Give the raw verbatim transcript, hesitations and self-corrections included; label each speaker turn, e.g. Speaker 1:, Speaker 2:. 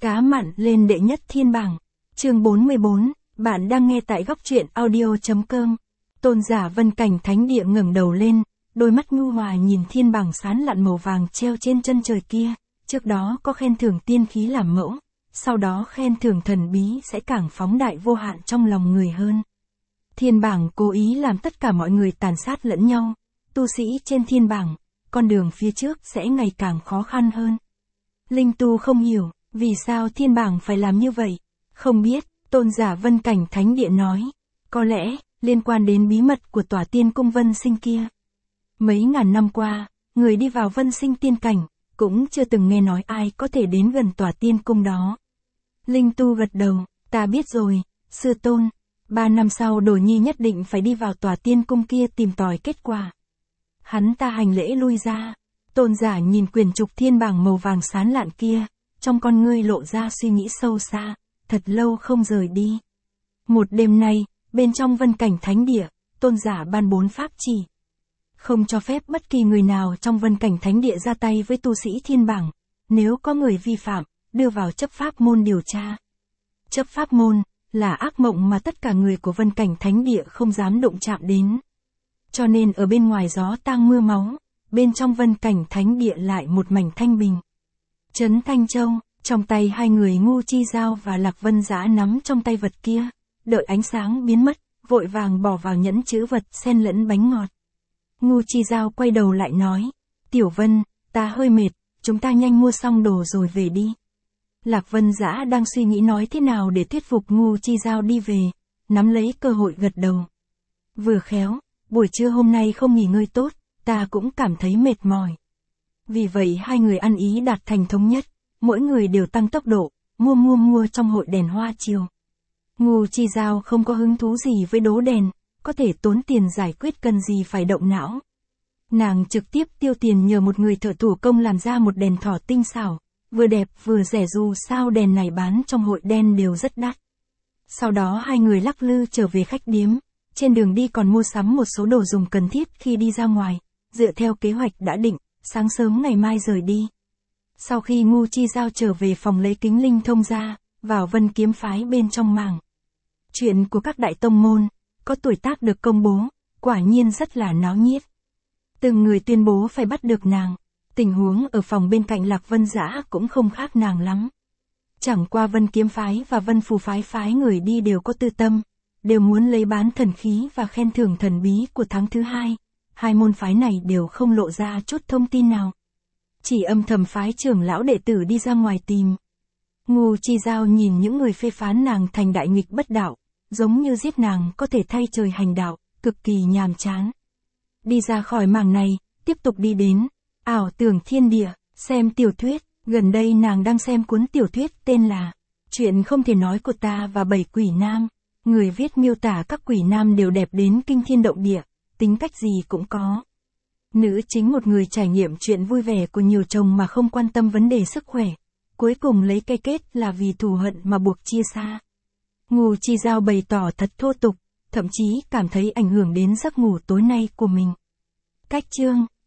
Speaker 1: Cá mặn lên đệ nhất thiên bảng. Chương bốn mươi bốn, bạn đang nghe tại góc truyện audio chấm com. Tôn giả Vân Cảnh Thánh Địa ngẩng đầu lên, đôi mắt nhu hòa nhìn thiên bảng sán lạn màu vàng treo trên chân trời kia, trước đó có khen thưởng tiên khí làm mẫu, sau đó khen thưởng thần bí sẽ càng phóng đại vô hạn trong lòng người hơn. Thiên bảng cố ý làm tất cả mọi người tàn sát lẫn nhau, tu sĩ trên thiên bảng, con đường phía trước sẽ ngày càng khó khăn hơn. Linh tu không hiểu, vì sao thiên bảng phải làm như vậy? Không biết, tôn giả Vân Cảnh Thánh Địa nói, có lẽ, liên quan đến bí mật của tòa tiên cung Vân Sinh kia. Mấy ngàn năm qua, người đi vào Vân Sinh tiên cảnh, cũng chưa từng nghe nói ai có thể đến gần tòa tiên cung đó. Linh tu gật đầu, ta biết rồi, sư tôn, ba năm sau Đồ Nhi nhất định phải đi vào tòa tiên cung kia tìm tòi kết quả. Hắn ta hành lễ lui ra, tôn giả nhìn quyển trục thiên bảng màu vàng sán lạn kia, trong con ngươi lộ ra suy nghĩ sâu xa, thật lâu không rời đi. Một đêm nay, bên trong Vân Cảnh Thánh Địa, tôn giả ban bốn pháp chỉ. Không cho phép bất kỳ người nào trong Vân Cảnh Thánh Địa ra tay với tu sĩ thiên bảng, nếu có người vi phạm, đưa vào chấp pháp môn điều tra. Chấp pháp môn, là ác mộng mà tất cả người của Vân Cảnh Thánh Địa không dám động chạm đến. Cho nên ở bên ngoài gió tang mưa máu, bên trong Vân Cảnh Thánh Địa lại một mảnh thanh bình. Trấn Thanh Châu, trong tay hai người Ngu Chi Giao và Lạc Vân Dã nắm trong tay vật kia, đợi ánh sáng biến mất, vội vàng bỏ vào nhẫn chữ vật xen lẫn bánh ngọt. Ngu Chi Giao quay đầu lại nói, Tiểu Vân, ta hơi mệt, chúng ta nhanh mua xong đồ rồi về đi. Lạc Vân Dã đang suy nghĩ nói thế nào để thuyết phục Ngu Chi Giao đi về, nắm lấy cơ hội gật đầu. Vừa khéo, buổi trưa hôm nay không nghỉ ngơi tốt, ta cũng cảm thấy mệt mỏi. Vì vậy hai người ăn ý đạt thành thống nhất, mỗi người đều tăng tốc độ, mua mua mua trong hội đèn hoa chiều. Ngu Chi Giao không có hứng thú gì với đố đèn, có thể tốn tiền giải quyết cần gì phải động não. Nàng trực tiếp tiêu tiền nhờ một người thợ thủ công làm ra một đèn thỏ tinh xảo, vừa đẹp vừa rẻ, dù sao đèn này bán trong hội đen đều rất đắt. Sau đó hai người lắc lư trở về khách điếm, trên đường đi còn mua sắm một số đồ dùng cần thiết khi đi ra ngoài, dựa theo kế hoạch đã định, sáng sớm ngày mai rời đi. Sau khi Ngu Chi Giao trở về phòng lấy kính linh thông ra, vào Vân Kiếm Phái bên trong màng. Chuyện của các đại tông môn, có tuổi tác được công bố, quả nhiên rất là náo nhiệt. Từng người tuyên bố phải bắt được nàng, tình huống ở phòng bên cạnh Lạc Vân Dã cũng không khác nàng lắm. Chẳng qua Vân Kiếm Phái và Vân Phù Phái phái người đi đều có tư tâm, đều muốn lấy bán thần khí và khen thưởng thần bí của tháng thứ hai, hai môn phái này đều không lộ ra chút thông tin nào. Chỉ âm thầm phái trưởng lão đệ tử đi ra ngoài tìm. Ngu Chi Giao nhìn những người phê phán nàng thành đại nghịch bất đạo, giống như giết nàng có thể thay trời hành đạo, cực kỳ nhàm chán. Đi ra khỏi mảng này, tiếp tục đi đến ảo tưởng thiên địa, xem tiểu thuyết, gần đây nàng đang xem cuốn tiểu thuyết tên là Chuyện không thể nói của ta và bảy quỷ nam. Người viết miêu tả các quỷ nam đều đẹp đến kinh thiên động địa, tính cách gì cũng có. Nữ chính một người trải nghiệm chuyện vui vẻ của nhiều chồng mà không quan tâm vấn đề sức khỏe, cuối cùng lấy cái kết là vì thù hận mà buộc chia xa. Ngu Chi Giao bày tỏ thật thô tục, thậm chí cảm thấy ảnh hưởng đến giấc ngủ tối nay của mình. Cách chương,